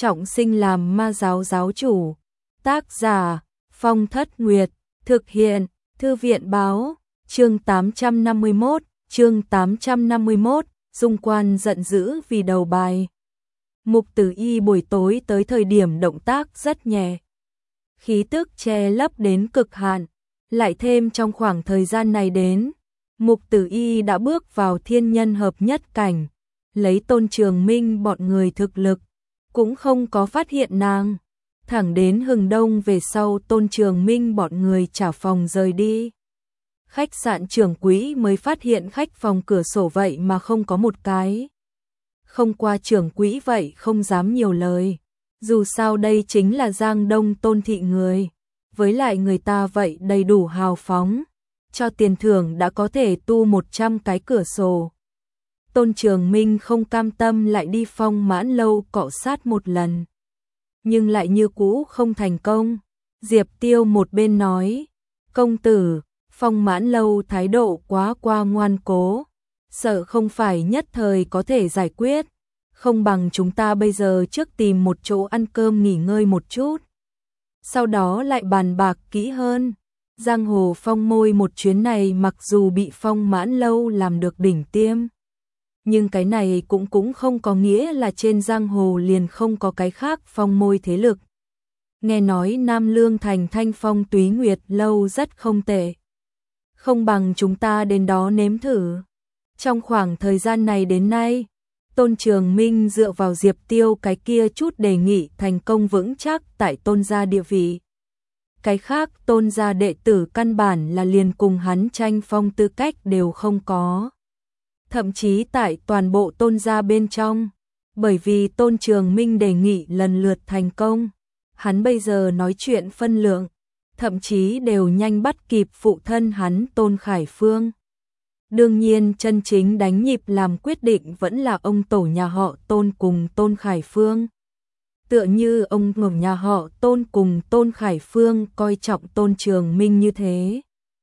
trọng sinh làm ma giáo giáo chủ. Tác giả Phong Thất Nguyệt, thực hiện Thư viện báo. Chương 851, Dung Quan giận dữ vì đầu bài. Mục Tử Y buổi tối tới thời điểm động tác rất nhẹ, khí tức che lấp đến cực hạn, lại thêm trong khoảng thời gian này đến, Mục Tử Y đã bước vào thiên nhân hợp nhất cảnh, lấy Tôn Trường Minh bọn người thực lực, cũng không có phát hiện nàng. Thẳng đến hừng đông về sau Tôn Trường Minh bọn người trả phòng rời đi. Khách sạn trưởng quỹ mới phát hiện khách phòng cửa sổ vậy mà không có một cái. Không qua trưởng quỹ vậy không dám nhiều lời. Dù sao đây chính là Giang Đông Tôn thị người. Với lại người ta vậy đầy đủ hào phóng. Cho tiền thưởng đã có thể tu 100 cái cửa sổ. Tôn Trường Minh không cam tâm lại đi Phong Mãn Lâu cọ sát một lần. Nhưng lại như cũ không thành công. Diệp Tiêu một bên nói, công tử, Phong Mãn Lâu thái độ quá qua ngoan cố, sợ không phải nhất thời có thể giải quyết, không bằng chúng ta bây giờ trước tìm một chỗ ăn cơm nghỉ ngơi một chút, sau đó lại bàn bạc kỹ hơn. Giang hồ phong môi một chuyến này mặc dù bị Phong Mãn Lâu làm được đỉnh tiêm, nhưng cái này cũng không có nghĩa là trên giang hồ liền không có cái khác phong môi thế lực. Nghe nói Nam Lương thành Thanh Phong Túy Nguyệt lâu rất không tệ, không bằng chúng ta đến đó nếm thử. Trong khoảng thời gian này đến nay, Tôn Trường Minh dựa vào Diệp Tiêu cái kia chút đề nghị thành công vững chắc tại Tôn gia địa vị. Cái khác Tôn gia đệ tử căn bản là liền cùng hắn tranh phong tư cách đều không có. Thậm chí tại toàn bộ Tôn gia bên trong, bởi vì Tôn Trường Minh đề nghị lần lượt thành công, hắn bây giờ nói chuyện phân lượng, thậm chí đều nhanh bắt kịp phụ thân hắn Tôn Khải Phương. Đương nhiên chân chính đánh nhịp làm quyết định vẫn là ông tổ nhà họ Tôn cùng Tôn Khải Phương. Tựa như ông ngầm nhà họ Tôn cùng Tôn Khải Phương coi trọng Tôn Trường Minh như thế.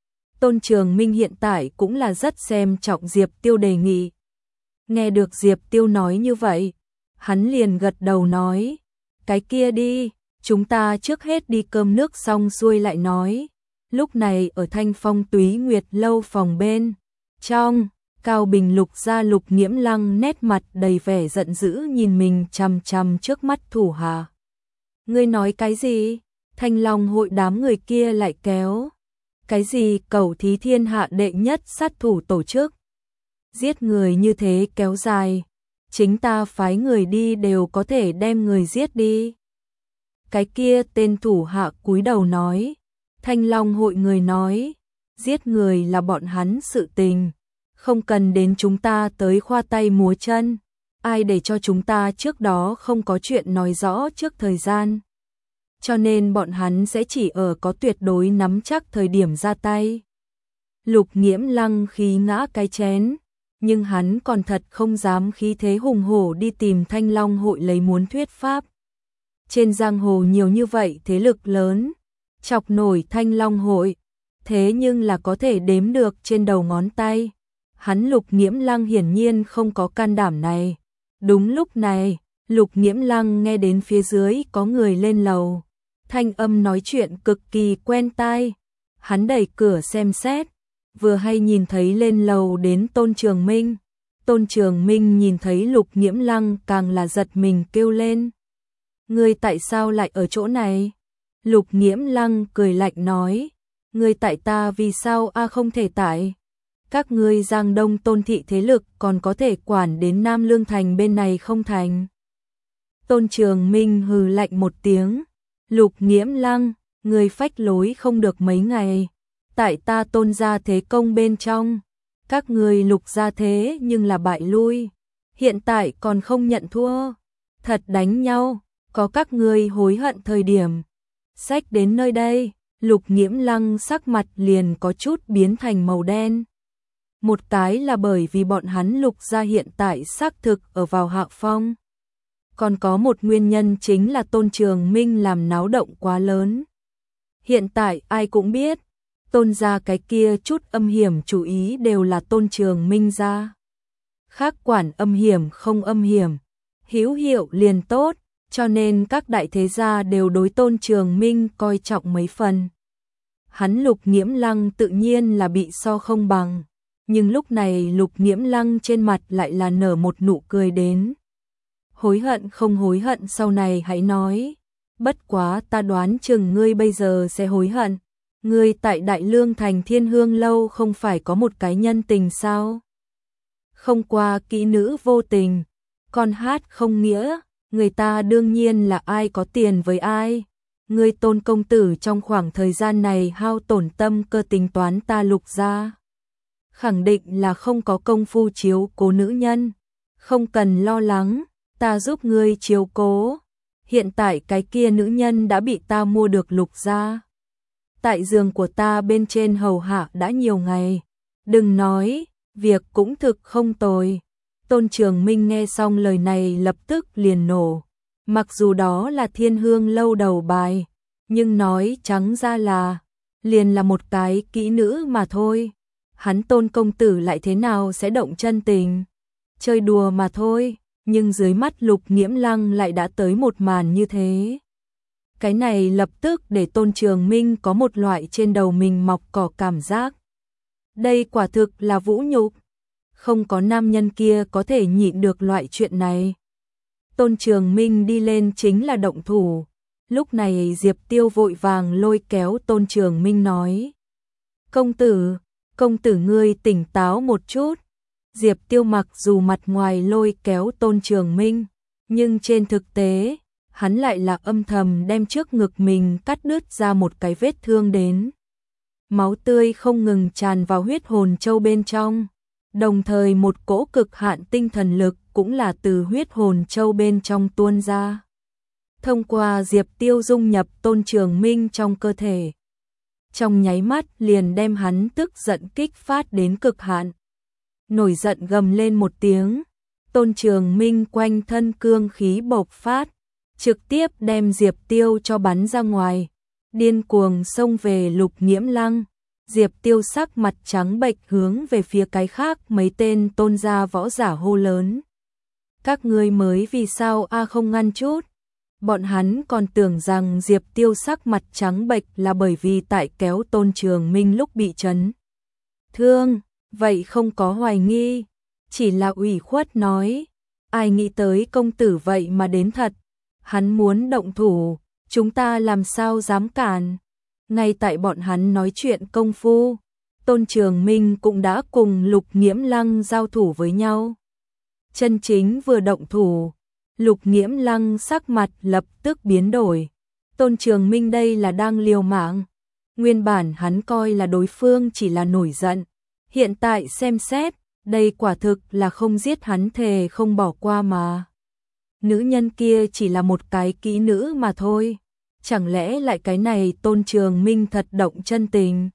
Tôn Trường Minh hiện tại cũng là rất xem trọng Diệp Tiêu đề nghị. Nghe được Diệp Tiêu nói như vậy, hắn liền gật đầu nói, cái kia đi, chúng ta trước hết đi cơm nước xong xuôi lại nói. Lúc này ở Thanh Phong Túy Nguyệt lâu phòng bên trong, Cao Bình Lục gia Lục Nghiễm Lăng nét mặt đầy vẻ giận dữ nhìn mình chằm chằm trước mắt thủ hạ. Ngươi nói cái gì? Thanh Long hội đám người kia lại kéo. Cái gì cẩu thí thiên hạ đệ nhất sát thủ tổ chức? Giết người như thế kéo dài, chính ta phái người đi đều có thể đem người giết đi. Cái kia tên thủ hạ cúi đầu nói, Thanh Long hội người nói, giết người là bọn hắn sự tình, không cần đến chúng ta tới khoa tay múa chân, ai để cho chúng ta trước đó không có chuyện nói rõ trước thời gian. Cho nên bọn hắn sẽ chỉ ở có tuyệt đối nắm chắc thời điểm ra tay. Lục Nghiễm Lăng khí ngã cái chén, nhưng hắn còn thật không dám khí thế hùng hổ đi tìm Thanh Long hội lấy muốn thuyết pháp. Trên giang hồ nhiều như vậy thế lực lớn, chọc nổi Thanh Long hội, thế nhưng là có thể đếm được trên đầu ngón tay. Hắn Lục Nghiễm Lăng hiển nhiên không có can đảm này. Đúng lúc này, Lục Nghiễm Lăng nghe đến phía dưới có người lên lầu. Thanh âm nói chuyện cực kỳ quen tai. Hắn đẩy cửa xem xét, vừa hay nhìn thấy lên lầu đến Tôn Trường Minh. Tôn Trường Minh nhìn thấy Lục Nghiễm Lăng càng là giật mình kêu lên. Ngươi tại sao lại ở chỗ này? Lục Nghiễm Lăng cười lạnh nói. Ngươi tại ta vì sao không thể tại? Các ngươi Giang Đông Tôn thị thế lực còn có thể quản đến Nam Lương thành bên này không thành? Tôn Trường Minh hừ lạnh một tiếng. Lục Nghiễm Lăng, ngươi phách lối không được mấy ngày. Tại ta Tôn gia thế công bên trong, các ngươi Lục gia thế nhưng là bại lui. Hiện tại còn không nhận thua. Thật đánh nhau, có các ngươi hối hận thời điểm. Xách đến nơi đây, Lục Nghiễm Lăng sắc mặt liền có chút biến thành màu đen. Một cái là bởi vì bọn hắn Lục gia hiện tại xác thực ở vào hạ phong. Còn có một nguyên nhân chính là Tôn Trường Minh làm náo động quá lớn. Hiện tại ai cũng biết, Tôn gia cái kia chút âm hiểm chủ ý đều là Tôn Trường Minh gia. Khác quản âm hiểm không âm hiểm, hữu hiệu liền tốt, cho nên các đại thế gia đều đối Tôn Trường Minh coi trọng mấy phần. Hắn Lục Nghiễm Lăng tự nhiên là bị so không bằng, nhưng lúc này Lục Nghiễm Lăng trên mặt lại là nở một nụ cười đến. Hối hận không hối hận sau này hãy nói, bất quá ta đoán chừng ngươi bây giờ sẽ hối hận. Ngươi tại Đại Lương thành Thiên Hương lâu không phải có một cái nhân tình sao? Không qua kỹ nữ vô tình, con hát không nghĩa, người ta đương nhiên là ai có tiền với ai. Ngươi Tôn công tử trong khoảng thời gian này hao tổn tâm cơ tính toán ta Lục gia, khẳng định là không có công phu chiếu cố nữ nhân, không cần lo lắng, ta giúp ngươi chiếu cố. Hiện tại cái kia nữ nhân đã bị ta mua được Lục gia, tại giường của ta bên trên hầu hạ đã nhiều ngày, đừng nói, việc cũng thực không tồi. Tôn Trường Minh nghe xong lời này lập tức liền nổ, mặc dù đó là Thiên Hương lâu đầu bài, nhưng nói trắng ra là, liền là một cái kỹ nữ mà thôi. Hắn Tôn công tử lại thế nào sẽ động chân tình, chơi đùa mà thôi, nhưng dưới mắt Lục Nghiễm Lăng lại đã tới một màn như thế. Cái này lập tức để Tôn Trường Minh có một loại trên đầu mình mọc cỏ cảm giác. Đây quả thực là vũ nhục, không có nam nhân kia có thể nhịn được loại chuyện này. Tôn Trường Minh đi lên chính là động thủ. Lúc này Diệp Tiêu vội vàng lôi kéo Tôn Trường Minh nói: công tử ngươi tỉnh táo một chút. Diệp Tiêu mặc dù mặt ngoài lôi kéo Tôn Trường Minh, nhưng trên thực tế, hắn lại là âm thầm đem trước ngực mình cắt đứt ra một cái vết thương đến. Máu tươi không ngừng tràn vào huyết hồn châu bên trong, đồng thời một cỗ cực hạn tinh thần lực cũng là từ huyết hồn châu bên trong tuôn ra. Thông qua Diệp Tiêu dung nhập Tôn Trường Minh trong cơ thể. Trong nháy mắt liền đem hắn tức giận kích phát đến cực hạn. Nổi giận gầm lên một tiếng, Tôn Trường Minh quanh thân cương khí bộc phát, trực tiếp đem Diệp Tiêu cho bắn ra ngoài, điên cuồng xông về Lục Nghiễm Lăng. Diệp Tiêu sắc mặt trắng bệch hướng về phía cái khác mấy tên Tôn gia võ giả hô lớn: các ngươi mới vì sao không ngăn chút? Bọn hắn còn tưởng rằng Diệp Tiêu sắc mặt trắng bệch là bởi vì tại kéo Tôn Trường Minh lúc bị chấn thương, vậy không có hoài nghi, chỉ là ủy khuất nói, ai nghĩ tới công tử vậy mà đến thật, hắn muốn động thủ, chúng ta làm sao dám cản. Ngay tại bọn hắn nói chuyện công phu, Tôn Trường Minh cũng đã cùng Lục Nghiễm Lăng giao thủ với nhau. Chân chính vừa động thủ, Lục Nghiễm Lăng sắc mặt lập tức biến đổi. Tôn Trường Minh đây là đang liều mạng. Nguyên bản hắn coi là đối phương chỉ là nổi giận. Hiện tại xem xét, đây quả thực là không giết hắn thề không bỏ qua mà. Nữ nhân kia chỉ là một cái kỹ nữ mà thôi. Chẳng lẽ lại cái này Tôn Trường Minh thật động chân tình?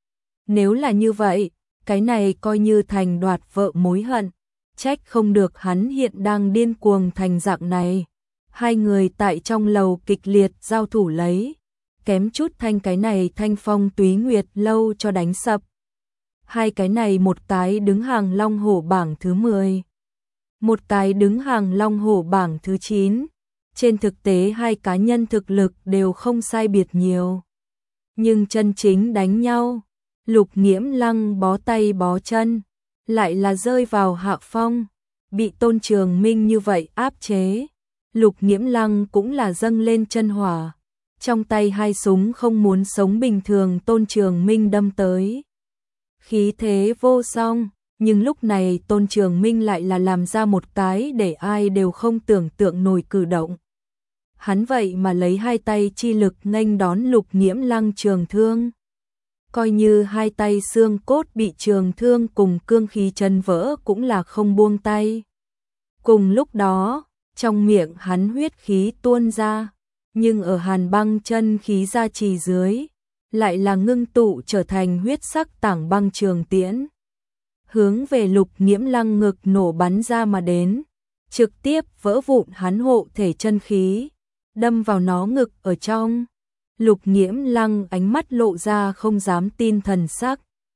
Nếu là như vậy, cái này coi như thành đoạt vợ mối hận. Trách không được hắn hiện đang điên cuồng thành dạng này. Hai người tại trong lầu kịch liệt giao thủ lấy, kém chút thanh cái này Thanh Phong Túy Nguyệt lâu cho đánh sập. Hai cái này một cái đứng hàng Long Hổ bảng thứ 10, một cái đứng hàng Long Hổ bảng thứ 9. Trên thực tế hai cá nhân thực lực đều không sai biệt nhiều. Nhưng chân chính đánh nhau, Lục Nghiễm Lăng bó tay bó chân, lại là rơi vào hạ phong, bị Tôn Trường Minh như vậy áp chế. Lục Nghiễm Lăng cũng là dâng lên chân hỏa, trong tay hai súng không muốn sống bình thường Tôn Trường Minh đâm tới. Khí thế vô song, nhưng lúc này Tôn Trường Minh lại là làm ra một cái để ai đều không tưởng tượng nổi cử động. Hắn vậy mà lấy hai tay chi lực nghênh đón Lục Nghiễm Lăng trường thương. Coi như hai tay xương cốt bị trường thương cùng cương khí chân vỡ cũng là không buông tay. Cùng lúc đó, trong miệng hắn huyết khí tuôn ra, nhưng ở hàn băng chân khí gia trì dưới, lại là ngưng tụ trở thành huyết sắc tảng băng trường tiễn. Hướng về Lục Nghiễm Lăng ngực nổ bắn ra mà đến, trực tiếp vỡ vụn hắn hộ thể chân khí, đâm vào nó ngực ở trong. Lục Nghiễm Lăng ánh mắt lộ ra không dám tin thần sắc.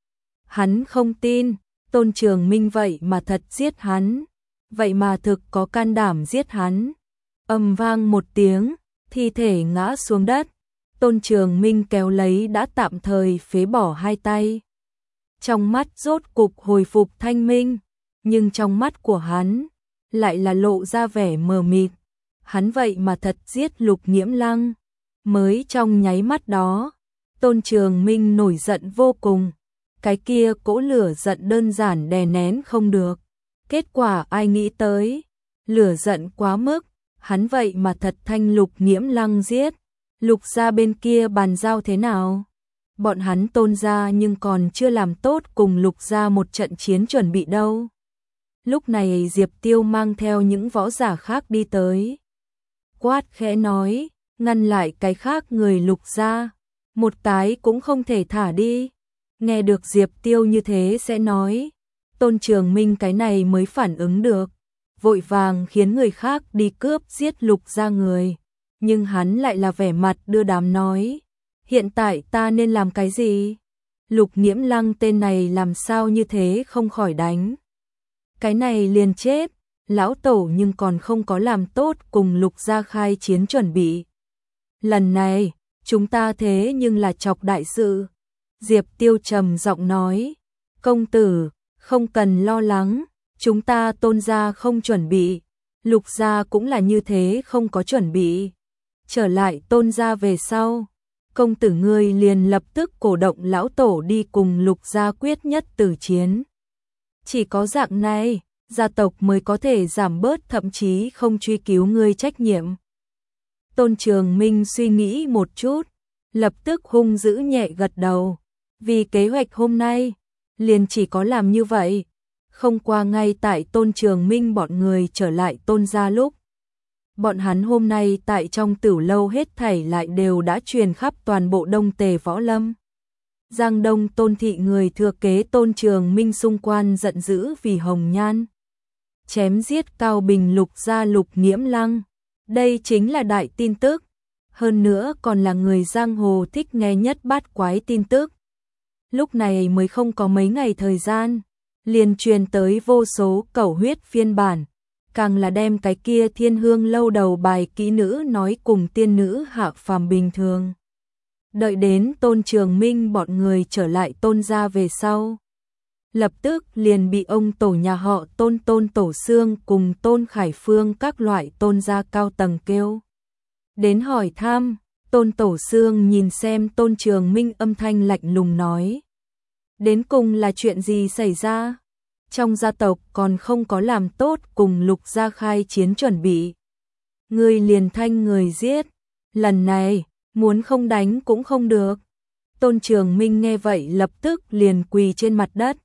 Hắn không tin, Tôn Trường Minh vậy mà thật giết hắn, vậy mà thực có can đảm giết hắn. ầm vang một tiếng, thi thể ngã xuống đất. Tôn Trường Minh kéo lấy đã tạm thời phế bỏ hai tay. Trong mắt rốt cục hồi phục thanh minh, nhưng trong mắt của hắn lại là lộ ra vẻ mờ mịt. Hắn vậy mà thật giết Lục Nghiễm Lăng. Mới trong nháy mắt đó, Tôn Trường Minh nổi giận vô cùng. Cái kia cỗ lửa giận đơn giản đè nén không được. Kết quả ai nghĩ tới, lửa giận quá mức, hắn vậy mà thật thanh Lục Nghiễm Lăng giết. Lục gia bên kia bàn giao thế nào? Bọn hắn Tôn gia nhưng còn chưa làm tốt cùng Lục gia một trận chiến chuẩn bị đâu. Lúc này Diệp Tiêu mang theo những võ giả khác đi tới. Quát khẽ nói, ngăn lại cái khác người Lục gia, một cái cũng không thể thả đi. Nghe được Diệp Tiêu như thế sẽ nói, Tôn Trường Minh cái này mới phản ứng được, vội vàng khiến người khác đi cướp giết Lục gia người. Nhưng hắn lại là vẻ mặt đưa đám nói, hiện tại ta nên làm cái gì? Lục Nghiễm Lăng tên này làm sao như thế không khỏi đánh. Cái này liền chết, lão tổ nhưng còn không có làm tốt cùng Lục gia khai chiến chuẩn bị. Lần này, chúng ta thế nhưng là chọc đại sự. Diệp Tiêu trầm giọng nói, công tử, không cần lo lắng, chúng ta Tôn gia không chuẩn bị, Lục gia cũng là như thế không có chuẩn bị. Trở lại Tôn gia về sau, công tử ngươi liền lập tức cổ động lão tổ đi cùng Lục gia quyết nhất tử chiến. Chỉ có dạng này, gia tộc mới có thể giảm bớt thậm chí không truy cứu ngươi trách nhiệm. Tôn Trường Minh suy nghĩ một chút, lập tức hung dữ nhẹ gật đầu. Vì kế hoạch hôm nay, liền chỉ có làm như vậy. Không qua ngay tại Tôn Trường Minh bọn người trở lại Tôn gia lúc. Bọn hắn hôm nay tại trong Tửu lâu hết thảy lại đều đã truyền khắp toàn bộ Đông Tề Võ Lâm. Giang Đông Tôn thị người thừa kế Tôn Trường Minh xung quanh giận dữ vì Hồng Nhan chém giết Cao Bình Lục gia Lục Nghiễm Lăng. Đây chính là đại tin tức, hơn nữa còn là người giang hồ thích nghe nhất bát quái tin tức. Lúc này mới không có mấy ngày thời gian, liền truyền tới vô số cẩu huyết phiên bản, càng là đem cái kia Thiên Hương lâu đầu bài kỹ nữ nói cùng tiên nữ hạ phàm bình thường. Đợi đến Tôn Trường Minh bọn người trở lại Tôn gia về sau, lập tức liền bị ông tổ nhà họ Tôn Tôn Tổ Sương cùng Tôn Khải Phương các loại Tôn gia cao tầng kêu đến hỏi thăm. Tôn Tổ Sương nhìn xem Tôn Trường Minh âm thanh lạnh lùng nói, đến cùng là chuyện gì xảy ra? Trong gia tộc còn không có làm tốt cùng Lục gia khai chiến chuẩn bị, ngươi liền thanh người giết, lần này muốn không đánh cũng không được. Tôn Trường Minh nghe vậy lập tức liền quỳ trên mặt đất,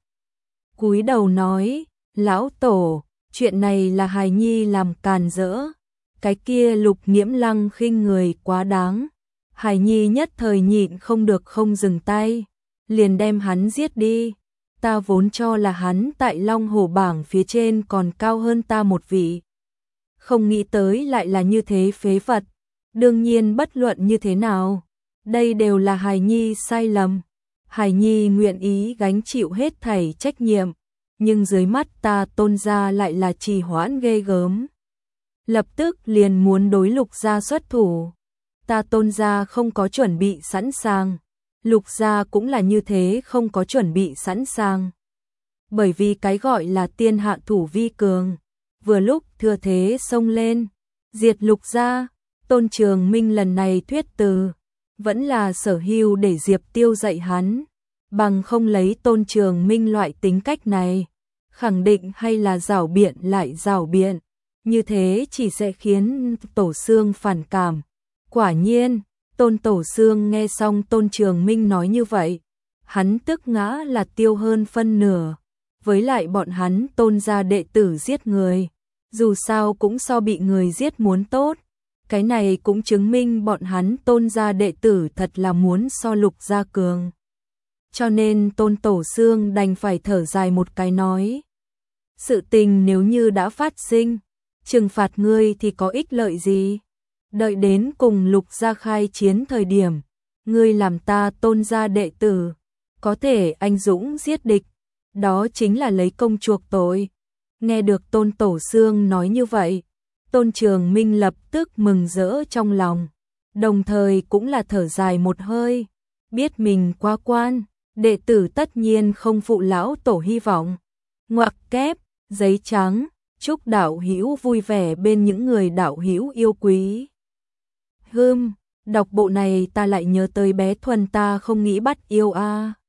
cúi đầu nói, lão tổ, chuyện này là hài nhi làm càn rỡ, cái kia Lục Nghiễm Lăng khinh người quá đáng, hài nhi nhất thời nhịn không được không dừng tay, liền đem hắn giết đi. Ta vốn cho là hắn tại Long Hổ bảng phía trên còn cao hơn ta một vị, không nghĩ tới lại là như thế phế vật. Đương nhiên bất luận như thế nào, đây đều là hài nhi sai lầm, hài nhi nguyện ý gánh chịu hết thảy trách nhiệm, nhưng dưới mắt ta Tôn gia lại là trì hoãn ghê gớm, lập tức liền muốn đối Lục gia xuất thủ. Ta Tôn gia không có chuẩn bị sẵn sàng, Lục gia cũng là như thế không có chuẩn bị sẵn sàng. Bởi vì cái gọi là tiên hạ thủ vi cường, vừa lúc thừa thế xông lên, diệt Lục gia. Tôn Trường Minh lần này thuyết từ, vẫn là sở hữu để Diệp Tiêu dạy hắn, bằng không lấy Tôn Trường Minh loại tính cách này, khẳng định hay là giảo biện lại giảo biện, như thế chỉ sẽ khiến Tổ Sương phản cảm. Quả nhiên, Tôn Tổ Sương nghe xong Tôn Trường Minh nói như vậy, hắn tức ngã là tiêu hơn phân nửa, với lại bọn hắn Tôn gia đệ tử giết người, dù sao cũng so bị người giết muốn tốt. Cái này cũng chứng minh bọn hắn Tôn gia đệ tử thật là muốn so Lục gia cường. Cho nên Tôn Tổ Sương đành phải thở dài một cái nói, sự tình nếu như đã phát sinh, trừng phạt ngươi thì có ích lợi gì? Đợi đến cùng Lục gia khai chiến thời điểm, ngươi làm ta Tôn gia đệ tử, có thể anh dũng giết địch, đó chính là lấy công chuộc tội. Nghe được Tôn Tổ Sương nói như vậy, Tôn Trường Minh lập tức mừng rỡ trong lòng, đồng thời cũng là thở dài một hơi, biết mình quá quan, đệ tử tất nhiên không phụ lão tổ hy vọng. Ngoặc kép, giấy trắng, chúc đạo hữu vui vẻ bên những người đạo hữu yêu quý. Đọc bộ này ta lại nhớ tới bé Thuần ta không nghĩ bắt yêu a.